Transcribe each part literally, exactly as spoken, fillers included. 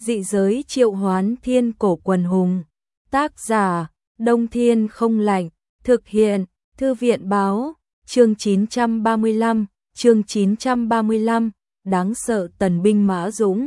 Dị giới triệu hoán thiên cổ quần hùng. Tác giả, Đông Thiên không lạnh. Thực hiện, Thư viện báo. Chương chín trăm ba mươi lăm, chương chín trăm ba mươi lăm, đáng sợ tần binh mã dũng.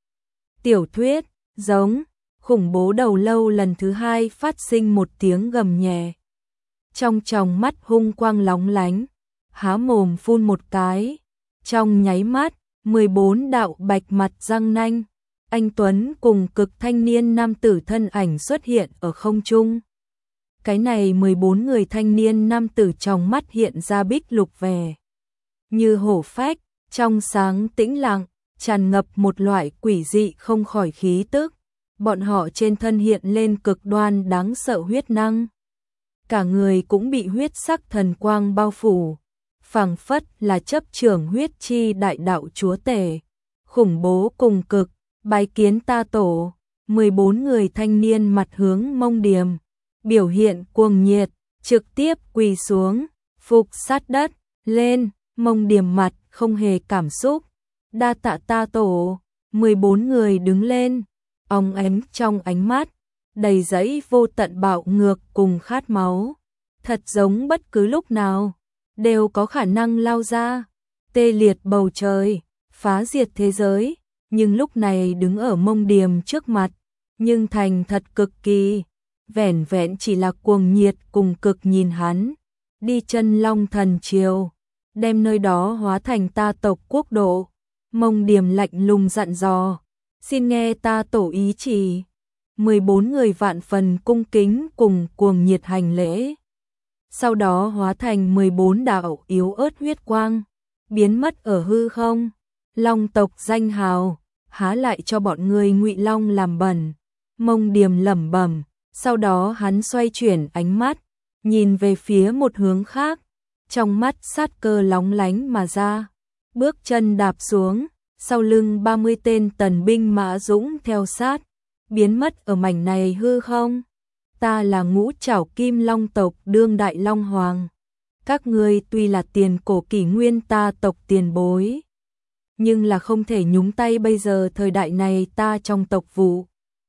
Tiểu thuyết, giống, khủng bố đầu lâu lần thứ hai phát sinh một tiếng gầm nhẹ. Trong tròng mắt hung quang lóng lánh, há mồm phun một cái. Trong nháy mắt, mười bốn đạo bạch mặt răng nanh, anh Tuấn cùng cực thanh niên nam tử thân ảnh xuất hiện ở không trung. Cái này mười bốn người thanh niên nam tử trong mắt hiện ra bích lục vẻ. Như hổ phách, trong sáng tĩnh lặng, tràn ngập một loại quỷ dị không khỏi khí tức. Bọn họ trên thân hiện lên cực đoan đáng sợ huyết năng. Cả người cũng bị huyết sắc thần quang bao phủ, phảng phất là chấp trưởng huyết chi đại đạo chúa tể. Khủng bố cùng cực, bái kiến ta tổ. mười bốn người thanh niên mặt hướng Mông Điềm, biểu hiện cuồng nhiệt, trực tiếp quỳ xuống, phục sát đất, lên. Mông Điềm mặt không hề cảm xúc, đa tạ ta tổ. mười bốn người đứng lên, óng ánh trong ánh mắt đầy dẫy vô tận bạo ngược cùng khát máu, thật giống bất cứ lúc nào đều có khả năng lao ra, tê liệt bầu trời, phá diệt thế giới. Nhưng lúc này đứng ở Mông Điềm trước mặt, nhưng thành thật cực kỳ, vẻn vẹn chỉ là cuồng nhiệt cùng cực nhìn hắn, đi chân long thần triều, đem nơi đó hóa thành ta tộc quốc độ. Mông Điềm lạnh lùng dặn dò, xin nghe ta tổ ý chỉ. mười bốn người vạn phần cung kính cùng cuồng nhiệt hành lễ. Sau đó hóa thành mười bốn đạo yếu ớt huyết quang, biến mất ở hư không. Long tộc danh hào, há lại cho bọn người Ngụy Long làm bẩn. Mông Điềm lẩm bẩm, sau đó hắn xoay chuyển ánh mắt, nhìn về phía một hướng khác, trong mắt sát cơ lóng lánh mà ra, bước chân đạp xuống, sau lưng ba mươi tên tần binh mã dũng theo sát, biến mất ở mảnh này hư không. Ta là Ngũ Trảo Kim Long tộc đương đại Long Hoàng. Các ngươi tuy là tiền cổ kỷ nguyên ta tộc tiền bối, nhưng là không thể nhúng tay bây giờ thời đại này ta trong tộc vụ.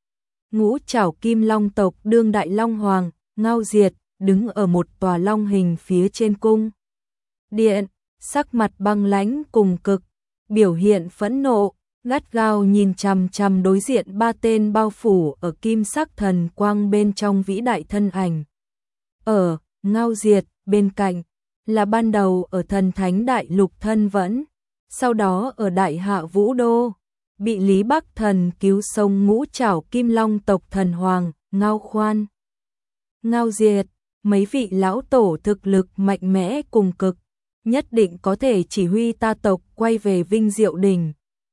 Ngũ Trảo Kim Long tộc đương đại Long Hoàng, Ngao Diệt, đứng ở một tòa long hình phía trên cung điện, sắc mặt băng lãnh cùng cực, biểu hiện phẫn nộ, gắt gao nhìn chằm chằm đối diện ba tên bao phủ ở kim sắc thần quang bên trong vĩ đại thân ảnh. Ở Ngao Diệt bên cạnh là ban đầu ở thần thánh đại lục thân vẫn, sau đó ở đại hạ vũ đô bị Lý Bắc Thần cứu sống Ngũ Trảo Kim Long tộc thần hoàng Ngao Khoan. Ngao Diệt, mấy vị lão tổ thực lực mạnh mẽ cùng cực, nhất định có thể chỉ huy ta tộc quay về vinh diệu đỉnh.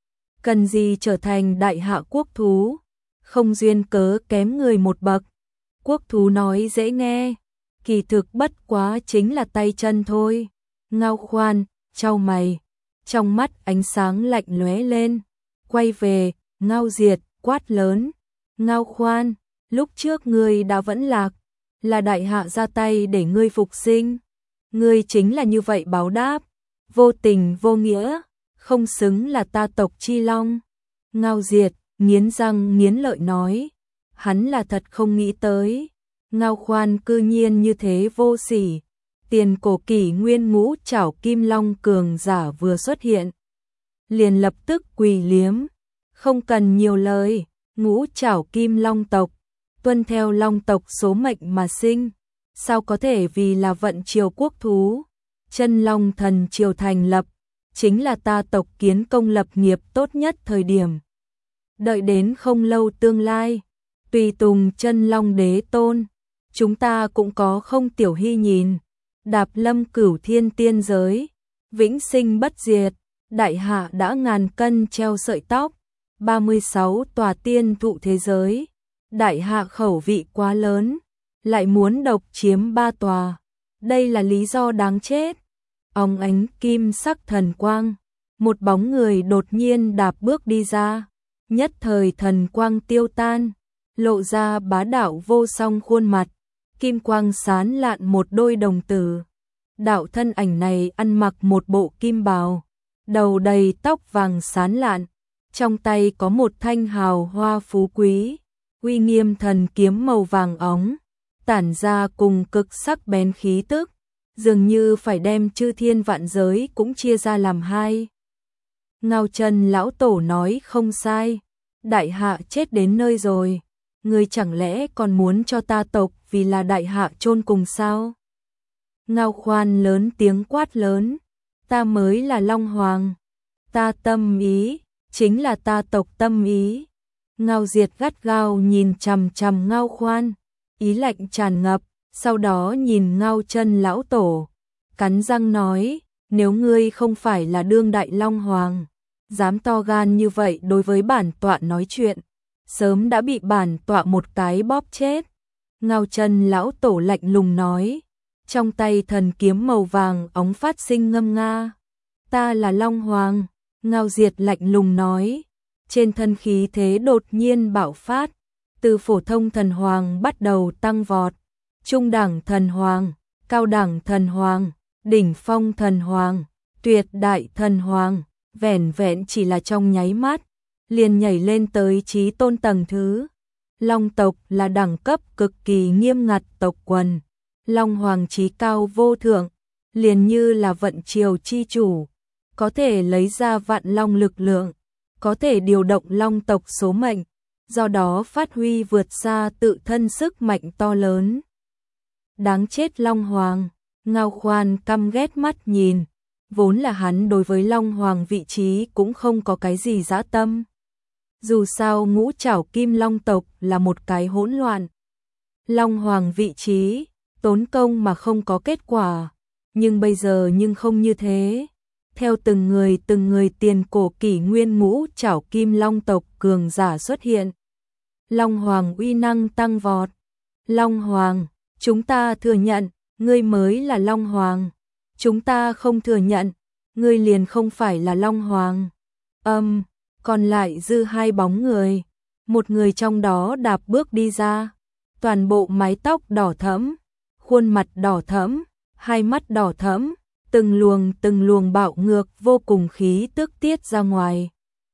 Cần gì trở thành đại hạ quốc thú, không duyên cớ kém người một bậc. Quốc thú nói dễ nghe, kỳ thực bất quá chính là tay chân thôi. Ngao Khoan chau mày, trong mắt ánh sáng lạnh lóe lên, quay về Ngao Diệt quát lớn, Ngao Khoan, lúc trước ngươi đã vẫn lạc, là đại hạ ra tay để ngươi phục sinh, ngươi chính là như vậy báo đáp, vô tình vô nghĩa, không xứng là ta tộc chi long. Ngao Diệt nghiến răng nghiến lợi nói, hắn là thật không nghĩ tới, Ngao Khoan cư nhiên như thế vô sỉ. Tiền cổ kỷ nguyên Ngũ Trảo Kim Long cường giả vừa xuất hiện, liền lập tức quỳ liếm, không cần nhiều lời. Ngũ Trảo Kim Long tộc tuân theo Long tộc số mệnh mà sinh, sao có thể vì là vận triều quốc thú. Chân Long thần triều thành lập, chính là ta tộc kiến công lập nghiệp tốt nhất thời điểm. Đợi đến không lâu tương lai, tùy tùng Chân Long đế tôn, chúng ta cũng có không tiểu hy nhìn, đạp lâm cửu thiên tiên giới, vĩnh sinh bất diệt. Đại hạ đã ngàn cân treo sợi tóc, ba mươi sáu tòa tiên thụ thế giới. Đại hạ khẩu vị quá lớn, lại muốn độc chiếm ba tòa, đây là lý do đáng chết. Óng ánh kim sắc thần quang, một bóng người đột nhiên đạp bước đi ra, nhất thời thần quang tiêu tan, lộ ra bá đạo vô song khuôn mặt, kim quang sán lạn một đôi đồng tử. Đạo thân ảnh này ăn mặc một bộ kim bào, đầu đầy tóc vàng sán lạn, trong tay có một thanh hào hoa phú quý, uy nghiêm thần kiếm màu vàng óng, tản ra cùng cực sắc bén khí tức, dường như phải đem chư thiên vạn giới cũng chia ra làm hai. Ngao Chân lão tổ nói không sai, đại hạ chết đến nơi rồi, ngươi chẳng lẽ còn muốn cho ta tộc vì là đại hạ chôn cùng sao? Ngao Khoan lớn tiếng quát lớn, ta mới là Long Hoàng, ta tâm ý, chính là ta tộc tâm ý. Ngao Diệt gắt gao nhìn chằm chằm Ngao Khoan, ý lạnh tràn ngập, sau đó nhìn Ngao Chân lão tổ, cắn răng nói, nếu ngươi không phải là đương đại Long Hoàng, dám to gan như vậy đối với bản tọa nói chuyện, sớm đã bị bản tọa một cái bóp chết. Ngao Chân lão tổ lạnh lùng nói, trong tay thần kiếm màu vàng óng phát sinh ngâm nga, ta là Long Hoàng. Ngao Diệt lạnh lùng nói, trên thân khí thế đột nhiên bạo phát, từ phổ thông thần hoàng bắt đầu tăng vọt, trung đẳng thần hoàng, cao đẳng thần hoàng, đỉnh phong thần hoàng, tuyệt đại thần hoàng, vẻn vẹn chỉ là trong nháy mắt, liền nhảy lên tới chí tôn tầng thứ. Long tộc là đẳng cấp cực kỳ nghiêm ngặt tộc quần, Long Hoàng chí cao vô thượng, liền như là vận triều chi chủ, có thể lấy ra vạn long lực lượng, có thể điều động long tộc số mệnh, do đó phát huy vượt xa tự thân sức mạnh to lớn. Đáng chết Long Hoàng, Ngao Khoan căm ghét mắt nhìn, vốn là hắn đối với Long Hoàng vị trí cũng không có cái gì dã tâm. Dù sao ngũ trảo kim long tộc là một cái hỗn loạn. Long Hoàng vị trí, tốn công mà không có kết quả, nhưng bây giờ nhưng không như thế. Theo từng người từng người tiền cổ kỷ nguyên ngũ trảo kim long tộc cường giả xuất hiện. Long Hoàng uy năng tăng vọt. Long Hoàng, chúng ta thừa nhận, ngươi mới là Long Hoàng. Chúng ta không thừa nhận, ngươi liền không phải là Long Hoàng. Âm, um, còn lại dư hai bóng người. Một người trong đó đạp bước đi ra. Toàn bộ mái tóc đỏ thẫm, khuôn mặt đỏ thẫm, hai mắt đỏ thẫm, từng luồng từng luồng bạo ngược vô cùng khí tức tiết ra ngoài.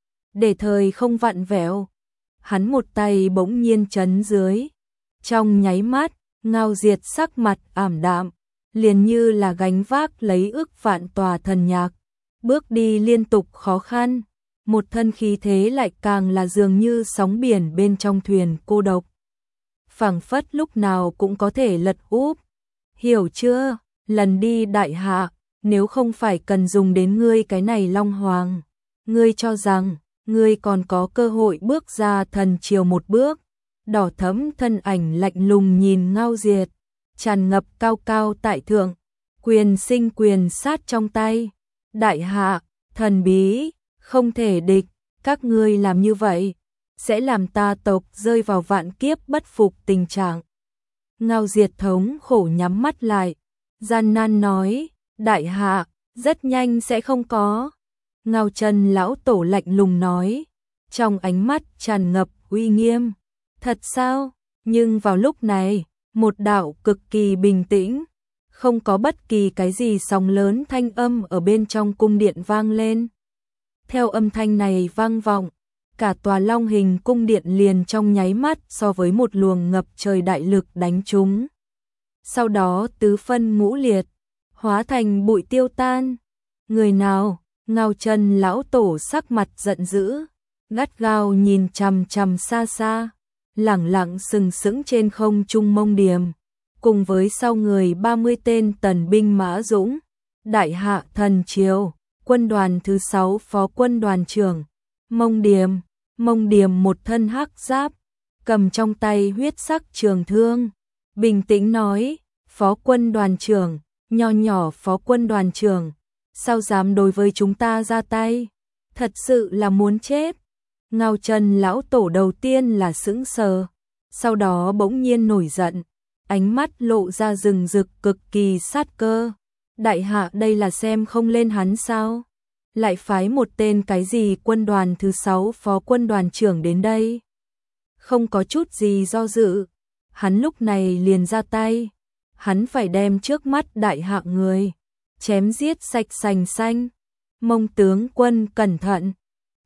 Để thời không vặn vẹo, hắn một tay bỗng nhiên chấn dưới. Trong nháy mắt, Ngao Diệt sắc mặt ảm đạm, liền như là gánh vác lấy ức vạn tòa thần nhạc, bước đi liên tục khó khăn, một thân khí thế lại càng là dường như sóng biển bên trong thuyền cô độc. Phảng phất lúc nào cũng có thể lật úp. Hiểu chưa? Lần đi đại hạ, nếu không phải cần dùng đến ngươi cái này Long Hoàng, ngươi cho rằng ngươi còn có cơ hội bước ra thần triều một bước. Đỏ thẫm thân ảnh lạnh lùng nhìn Ngao Diệt, tràn ngập cao cao tại thượng, quyền sinh quyền sát trong tay. Đại hạ, thần bí, không thể địch, các ngươi làm như vậy sẽ làm ta tộc rơi vào vạn kiếp bất phục tình trạng. Ngao Diệt thống khổ nhắm mắt lại, gian nan nói, đại hạ, rất nhanh sẽ không có. Ngao Chân lão tổ lạnh lùng nói, trong ánh mắt tràn ngập uy nghiêm. Thật sao? Nhưng vào lúc này, một đạo cực kỳ bình tĩnh, không có bất kỳ cái gì sóng lớn thanh âm ở bên trong cung điện vang lên. Theo âm thanh này vang vọng, cả tòa long hình cung điện liền trong nháy mắt so với một luồng ngập trời đại lực đánh trúng. Sau đó tứ phân ngũ liệt, hóa thành bụi tiêu tan. Người nào? Ngao Chân lão tổ sắc mặt giận dữ, gắt gao nhìn chằm chằm xa xa, lẳng lặng sừng sững trên không trung Mông Điềm, cùng với sau người ba mươi tên tần binh mã dũng. Đại hạ thần triều, quân đoàn thứ sáu phó quân đoàn trưởng, Mông Điềm. Mông Điềm một thân hắc giáp, cầm trong tay huyết sắc trường thương, bình tĩnh nói, phó quân đoàn trưởng, nho nhỏ phó quân đoàn trưởng, sao dám đối với chúng ta ra tay, thật sự là muốn chết. Ngao Chân lão tổ đầu tiên là sững sờ, sau đó bỗng nhiên nổi giận, ánh mắt lộ ra rừng rực cực kỳ sát cơ. Đại hạ đây là xem không lên hắn sao? Lại phái một tên cái gì quân đoàn thứ sáu phó quân đoàn trưởng đến đây? Không có chút gì do dự, hắn lúc này liền ra tay, hắn phải đem trước mắt đại hạ người chém giết sạch sành xanh. Mông tướng quân cẩn thận,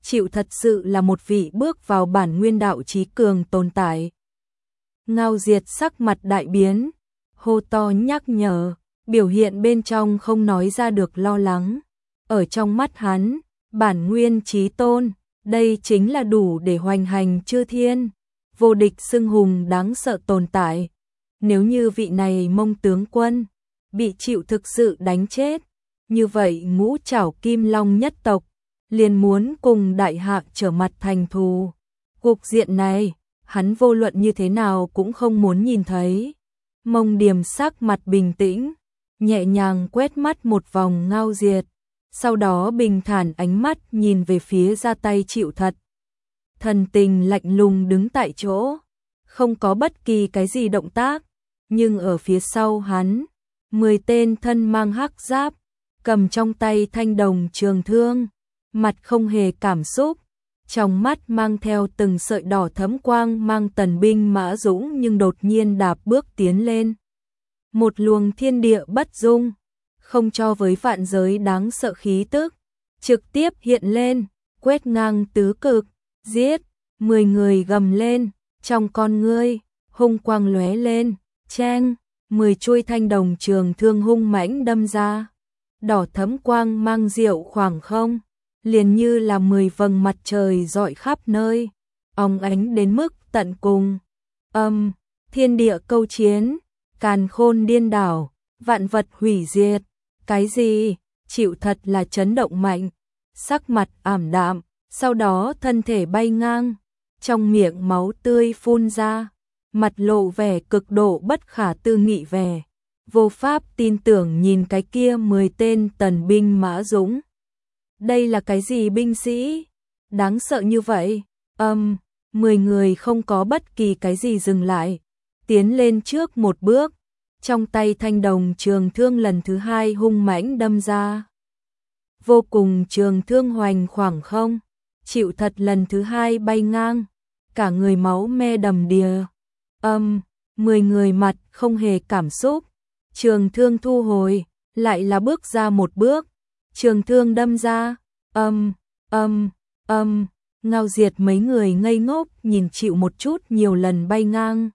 chịu thật sự là một vị bước vào bản nguyên đạo trí cường tồn tại. Ngao Diệt sắc mặt đại biến, hô to nhắc nhở, biểu hiện bên trong không nói ra được lo lắng. Ở trong mắt hắn, bản nguyên chí tôn, đây chính là đủ để hoành hành chư thiên, vô địch xưng hùng đáng sợ tồn tại. Nếu như vị này Mông tướng quân bị chịu thực sự đánh chết, như vậy Ngũ Trảo Kim Long nhất tộc liền muốn cùng đại hạ trở mặt thành thù. Cục diện này, hắn vô luận như thế nào cũng không muốn nhìn thấy. Mông Điềm sắc mặt bình tĩnh, nhẹ nhàng quét mắt một vòng Ngao Diệt, sau đó bình thản ánh mắt nhìn về phía ra tay chịu thật. Thần tình lạnh lùng đứng tại chỗ, không có bất kỳ cái gì động tác, nhưng ở phía sau hắn, mười tên thân mang hắc giáp, cầm trong tay thanh đồng trường thương, mặt không hề cảm xúc, trong mắt mang theo từng sợi đỏ thẫm quang mang tần binh mã dũng nhưng đột nhiên đạp bước tiến lên. Một luồng thiên địa bất dung, không cho với vạn giới đáng sợ khí tức, trực tiếp hiện lên, quét ngang tứ cực, giết, mười người gầm lên, trong con ngươi, hung quang lóe lên, cheng, mười chuôi thanh đồng trường thương hung mãnh đâm ra, đỏ thẫm quang mang diệu khoảng không, liền như là mười vầng mặt trời rọi khắp nơi, óng ánh đến mức tận cùng. Âm, thiên địa câu chiến, càn khôn điên đảo, vạn vật hủy diệt. Cái gì? Chịu thật là chấn động mạnh, sắc mặt ảm đạm, sau đó thân thể bay ngang, trong miệng máu tươi phun ra, mặt lộ vẻ cực độ bất khả tư nghị vẻ, vô pháp tin tưởng nhìn cái kia mười tên tần binh mã dũng. Đây là cái gì binh sĩ? Đáng sợ như vậy? Âm, mười người không có bất kỳ cái gì dừng lại, tiến lên trước một bước, trong tay thanh đồng trường thương lần thứ hai hung mãnh đâm ra. Vô cùng trường thương hoành khoảng không, chịu thật lần thứ hai bay ngang, cả người máu me đầm đìa. Âm, mười người mặt không hề cảm xúc, trường thương thu hồi, lại là bước ra một bước, trường thương đâm ra, âm, âm, âm, Ngao Diệt mấy người ngây ngốc nhìn chịu một chút nhiều lần bay ngang.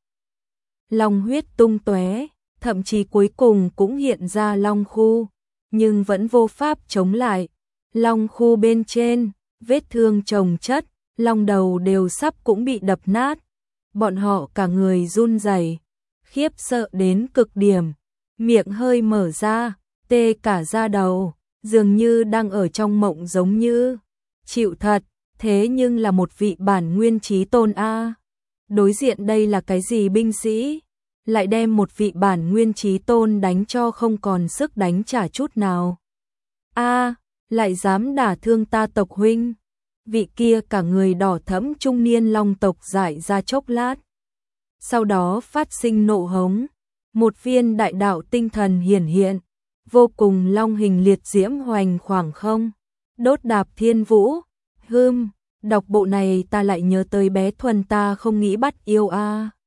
Long huyết tung tóe, thậm chí cuối cùng cũng hiện ra long khu, nhưng vẫn vô pháp chống lại. Long khu bên trên, vết thương chồng chất, long đầu đều sắp cũng bị đập nát. Bọn họ cả người run rẩy, khiếp sợ đến cực điểm, miệng hơi mở ra, tê cả da đầu, dường như đang ở trong mộng giống như. Chịu thật, thế nhưng là một vị bản nguyên chí tôn a. Đối diện đây là cái gì binh sĩ? Lại đem một vị bản nguyên chí tôn đánh cho không còn sức đánh trả chút nào. A, lại dám đả thương ta tộc huynh. Vị kia cả người đỏ thẫm trung niên long tộc dại ra chốc lát. Sau đó phát sinh nộ hống, một viên đại đạo tinh thần hiển hiện, vô cùng long hình liệt diễm hoành khoảng không, đốt đạp thiên vũ. Hừm, đọc bộ này ta lại nhớ tới bé Thuần ta không nghĩ bắt yêu a.